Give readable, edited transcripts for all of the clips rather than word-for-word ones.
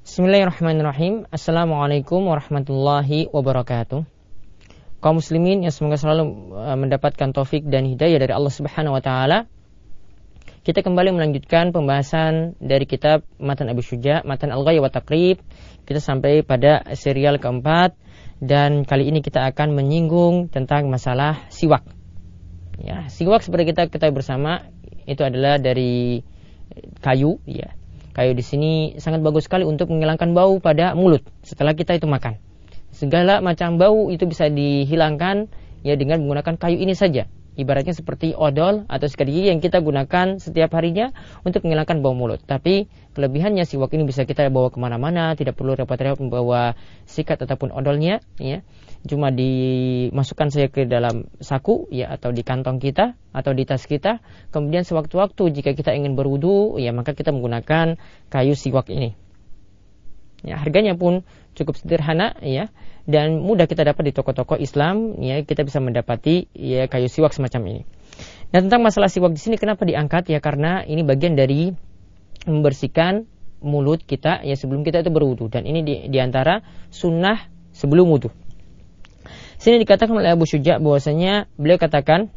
Bismillahirrahmanirrahim. Assalamualaikum warahmatullahi wabarakatuh. Kaum muslimin yang semoga selalu mendapatkan taufik dan hidayah dari Allah Subhanahu wa taala. Kita kembali melanjutkan pembahasan dari kitab Matan Abu Syuja, Matan Al-Ghaya wa Taqrib. Kita sampai pada serial keempat dan kali ini kita akan menyinggung tentang masalah siwak. Ya, siwak seperti kita ketahui bersama itu adalah dari kayu, ya. Kayu di sini sangat bagus sekali untuk menghilangkan bau pada mulut setelah kita itu makan. Segala macam bau itu bisa dihilangkan ya dengan menggunakan kayu ini saja. Ibaratnya seperti odol atau sikat gigi yang kita gunakan setiap harinya untuk menghilangkan bau mulut. Tapi kelebihannya siwak ini bisa kita bawa kemana-mana, tidak perlu repot-repot membawa sikat ataupun odolnya, ya. Cuma dimasukkan saja ke dalam saku, ya, atau di kantong kita atau di tas kita. Kemudian sewaktu-waktu jika kita ingin berwudu, ya, maka kita menggunakan kayu siwak ini. Ya, harganya pun cukup sederhana, ya, dan mudah kita dapat di toko-toko Islam, ya, kita bisa mendapati ya kayu siwak semacam ini. Nah, tentang masalah siwak di sini kenapa diangkat, ya, karena ini bagian dari membersihkan mulut kita ya sebelum kita itu berwudu, dan ini di antara sunnah sebelum wudu. Sini dikatakan oleh Abu Syuja bahwasanya beliau katakan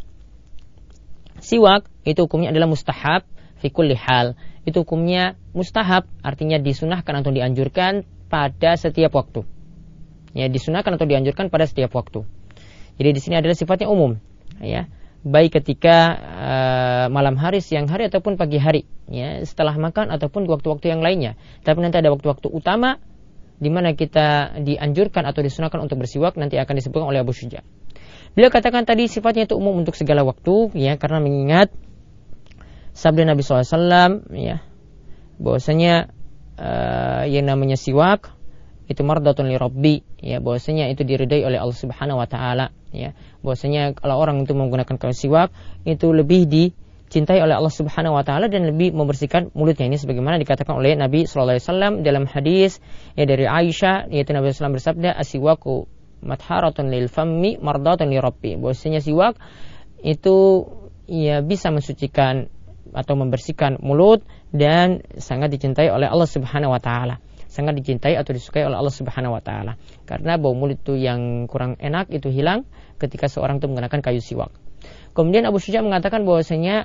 siwak itu hukumnya adalah mustahab fi kulli hal. Itu hukumnya mustahab, artinya disunahkan atau dianjurkan pada setiap waktu. Ya, disunahkan atau dianjurkan pada setiap waktu. Jadi di sini adalah sifatnya umum, ya. Baik ketika malam hari, siang hari ataupun pagi hari, ya, setelah makan ataupun di waktu-waktu yang lainnya. Tapi nanti ada waktu-waktu utama di mana kita dianjurkan atau disunahkan untuk bersiwak, nanti akan disebutkan oleh Abu Syuja. Beliau katakan tadi sifatnya itu umum untuk segala waktu, ya, karena mengingat sabda Nabi SAW, ya, bahwasanya yang namanya siwak itu mardatun li Rabbi, ya, bahwasanya itu diridai oleh Allah Subhanahu wa taala, ya. Bahwasanya kalau orang itu menggunakan kayu siwak itu lebih dicintai oleh Allah Subhanahu wa taala dan lebih membersihkan mulutnya. Ini sebagaimana dikatakan oleh Nabi sallallahu alaihi wasallam dalam hadis ya dari Aisyah, yaitu Nabi sallallahu alaihi wasallam bersabda, "As-siwaku matharatun lil fammi mardatun li Rabbi." Bahwasanya siwak itu ya bisa mensucikan atau membersihkan mulut dan sangat dicintai oleh Allah Subhanahu wa taala. Sangat dicintai atau disukai oleh Allah Subhanahu wa taala. Karena bau mulut itu yang kurang enak itu hilang ketika seorang itu menggunakan kayu siwak. Kemudian Abu Syuja mengatakan bahwasanya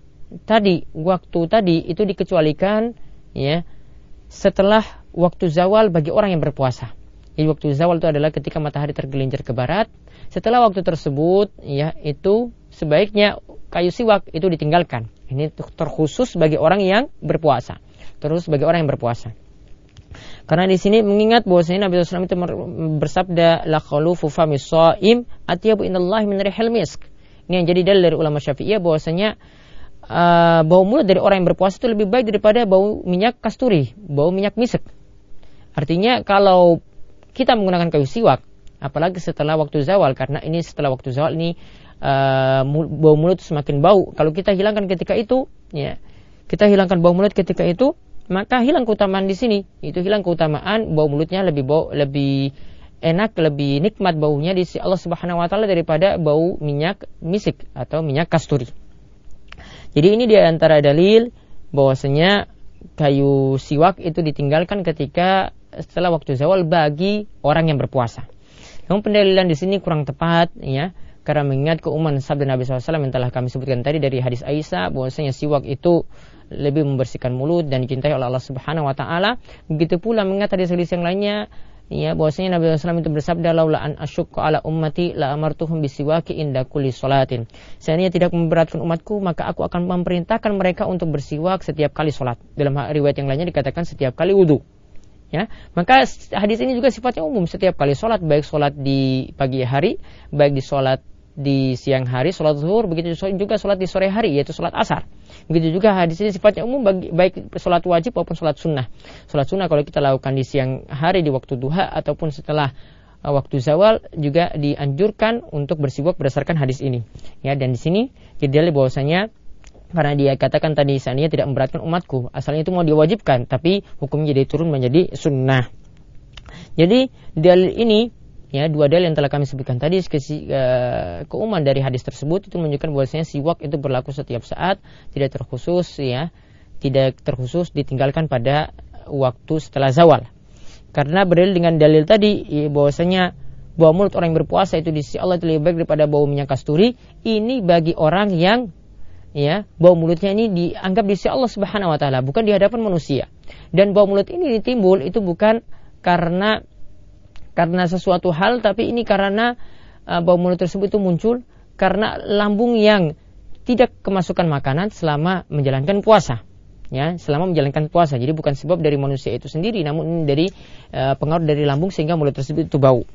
waktu tadi itu dikecualikan, ya, setelah waktu zawal bagi orang yang berpuasa. Jadi waktu zawal itu adalah ketika matahari tergelincir ke barat. Setelah waktu tersebut, ya, itu sebaiknya kayu siwak itu ditinggalkan. Ini terkhusus bagi orang yang berpuasa. Terus bagi orang yang berpuasa. Karena di sini mengingat bahwasanya Nabi SAW itu bersabda, la khalufu famis shaim atyabu inallahi min rihil misk. Ini yang jadi dalil dari ulama Syafi'iyah bahwasanya bau mulut dari orang yang berpuasa itu lebih baik daripada bau minyak kasturi, bau minyak misik. Artinya kalau kita menggunakan kayu siwak, apalagi setelah waktu zawal, karena ini setelah waktu zawal ini bau mulut semakin bau. Kalau kita hilangkan ketika itu, ya, kita hilangkan bau mulut ketika itu, maka hilang keutamaan di sini. Itu hilang keutamaan bau mulutnya lebih enak, lebih nikmat baunya di sisi Allah Subhanahu wa taala daripada bau minyak misik atau minyak kasturi. Jadi ini di antara dalil bahwasanya kayu siwak itu ditinggalkan ketika setelah waktu zawal bagi orang yang berpuasa. Namun pendalilan di sini kurang tepat, ya, karena mengingat keumuman sabda Nabi SAW yang telah kami sebutkan tadi dari hadis Aisyah bahwasanya siwak itu lebih membersihkan mulut dan dicintai oleh Allah Subhanahu wa taala. Begitu pula mengingat hadis yang lainnya, ya, bahwasanya Nabi SAW itu bersabda, laula an asyqa ala ummati la amartuhum bisiwaki inda kulli salatin. Seandainya tidak memberatkan umatku, maka aku akan memerintahkan mereka untuk bersiwak setiap kali salat. Dalam riwayat yang lainnya dikatakan setiap kali wudu. Ya, maka hadis ini juga sifatnya umum, setiap kali salat, baik salat di pagi hari, baik di salat di siang hari, salat zuhur, begitu juga salat di sore hari, yaitu salat asar. Begitu juga hadis ini sifatnya umum baik salat wajib maupun salat sunnah. Salat sunnah kalau kita lakukan di siang hari di waktu duha ataupun setelah waktu zawal juga dianjurkan untuk bersiwak berdasarkan hadis ini. Ya, dan di sini jadi bahwasanya karena dia katakan tadi seandainya tidak memberatkan umatku, asalnya itu mau diwajibkan, tapi hukumnya jadi turun menjadi sunnah. Jadi dalil ini, ya, dua dalil yang telah kami sebutkan tadi, keumuman dari hadis tersebut itu menunjukkan bahwasanya siwak itu berlaku setiap saat, tidak terkhusus, ya, tidak terkhusus ditinggalkan pada waktu setelah zawal. Karena berdalil dengan dalil tadi bahwasanya bau mulut orang yang berpuasa itu di sisi Allah itu lebih baik daripada bau minyak kasturi. Ini bagi orang yang bau mulutnya ini dianggap di sisi Allah Subhanahu wa taala, bukan di hadapan manusia. Dan bau mulut ini timbul itu bukan karena sesuatu hal, tapi ini karena bau mulut tersebut itu muncul karena lambung yang tidak kemasukan makanan selama menjalankan puasa. Selama menjalankan puasa. Jadi bukan sebab dari manusia itu sendiri, namun dari pengaruh dari lambung sehingga mulut tersebut itu bau.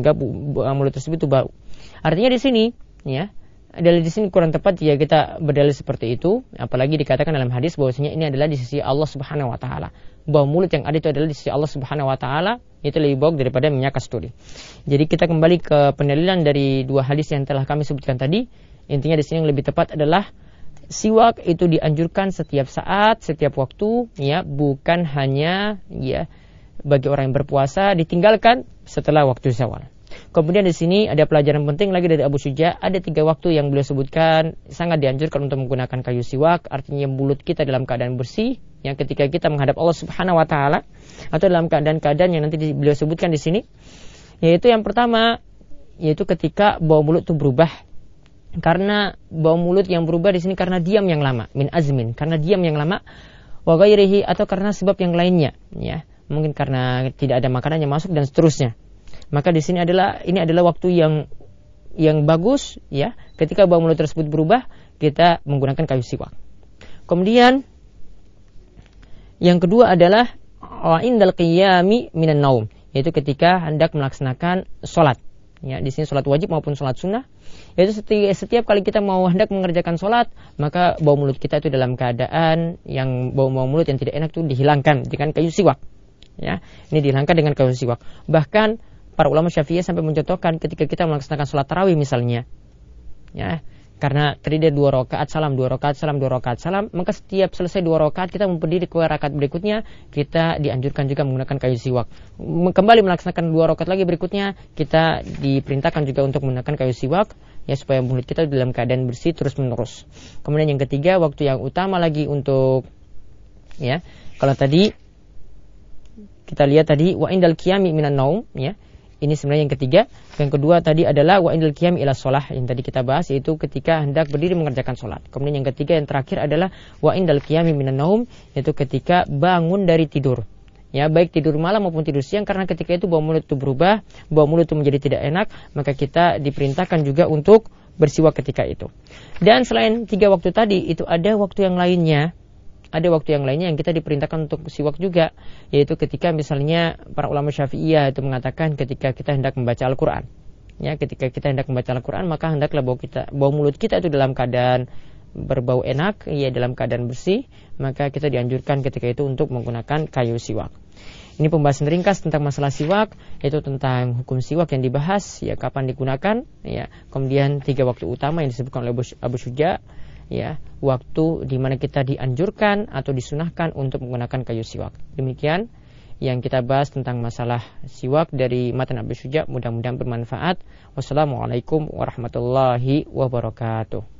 Artinya di sini, dalil di sini kurang tepat jika kita berdalil seperti itu, apalagi dikatakan dalam hadis bahwasanya ini adalah di sisi Allah Subhanahu wa taala. Bau mulut yang ada itu adalah di sisi Allah Subhanahu wa taala, itu lebih baik daripada minyak kasturi. Jadi kita kembali ke pendalilan dari dua hadis yang telah kami sebutkan tadi. Intinya di sini yang lebih tepat adalah siwak itu dianjurkan setiap saat, setiap waktu, bukan hanya bagi orang yang berpuasa, ditinggalkan setelah waktu zawal. Kemudian di sini ada pelajaran penting lagi dari Abu Syuja. Ada 3 waktu yang beliau sebutkan sangat dianjurkan untuk menggunakan kayu siwak. Artinya mulut kita dalam keadaan bersih, ketika kita menghadap Allah Subhanahu wa taala, atau dalam keadaan-keadaan yang nanti beliau sebutkan di sini. Yaitu yang pertama, yaitu ketika bau mulut itu berubah. Karena bau mulut yang berubah di sini karena diam yang lama, min azmin, karena diam yang lama, wa ghairihi, atau karena sebab yang lainnya, mungkin karena tidak ada makanan yang masuk dan seterusnya. Maka di sini ini adalah waktu yang bagus, ketika bau mulut tersebut berubah, kita menggunakan kayu siwak. Kemudian yang kedua adalah indal qiyami minan naum, yaitu ketika hendak melaksanakan sholat. Di sini sholat wajib maupun sholat sunnah, yaitu setiap kali kita mau hendak mengerjakan sholat, maka bau mulut kita itu dalam keadaan yang bau mulut yang tidak enak itu dihilangkan dengan kayu siwak. Ini dihilangkan dengan kayu siwak. Bahkan para ulama Syafi'iyah sampai mencontohkan ketika kita melaksanakan sholat tarawih misalnya, karena terdiri 2 rakaat salam, 2 rakaat salam, 2 rakaat salam, maka setiap selesai 2 rakaat kita berdiri ke rakaat berikutnya, kita dianjurkan juga menggunakan kayu siwak. Kembali melaksanakan 2 rakaat lagi berikutnya, kita diperintahkan juga untuk menggunakan kayu siwak, supaya mulut kita dalam keadaan bersih terus menerus. Kemudian yang ketiga, waktu yang utama lagi untuk kalau tadi kita lihat tadi wa indal qiyami minan naum, ini sebenarnya yang ketiga. Yang kedua tadi adalah wa indal qiyam ila shalah, yang tadi kita bahas, yaitu ketika hendak berdiri mengerjakan sholat. Kemudian yang ketiga, yang terakhir adalah wa indal qiyami minan naum, yaitu ketika bangun dari tidur. Baik tidur malam maupun tidur siang, karena ketika itu bau mulut itu berubah, bau mulut itu menjadi tidak enak, maka kita diperintahkan juga untuk bersiwak ketika itu. Dan selain 3 waktu tadi, itu ada waktu yang lainnya. Ada waktu yang lainnya yang kita diperintahkan untuk siwak juga, yaitu ketika misalnya para ulama Syafi'iyah itu mengatakan ketika kita hendak membaca Al-Quran. Ketika kita hendak membaca Al-Quran, maka hendaklah bau mulut kita itu dalam keadaan berbau enak, dalam keadaan bersih, maka kita dianjurkan ketika itu untuk menggunakan kayu siwak. Ini pembahasan ringkas tentang masalah siwak, yaitu tentang hukum siwak yang dibahas, kapan digunakan, kemudian 3 waktu utama yang disebutkan oleh Abu Syuja, waktu di mana kita dianjurkan atau disunahkan untuk menggunakan kayu siwak. Demikian yang kita bahas tentang masalah siwak dari matan Abu Syuja. Mudah-mudahan bermanfaat. Wassalamualaikum warahmatullahi wabarakatuh.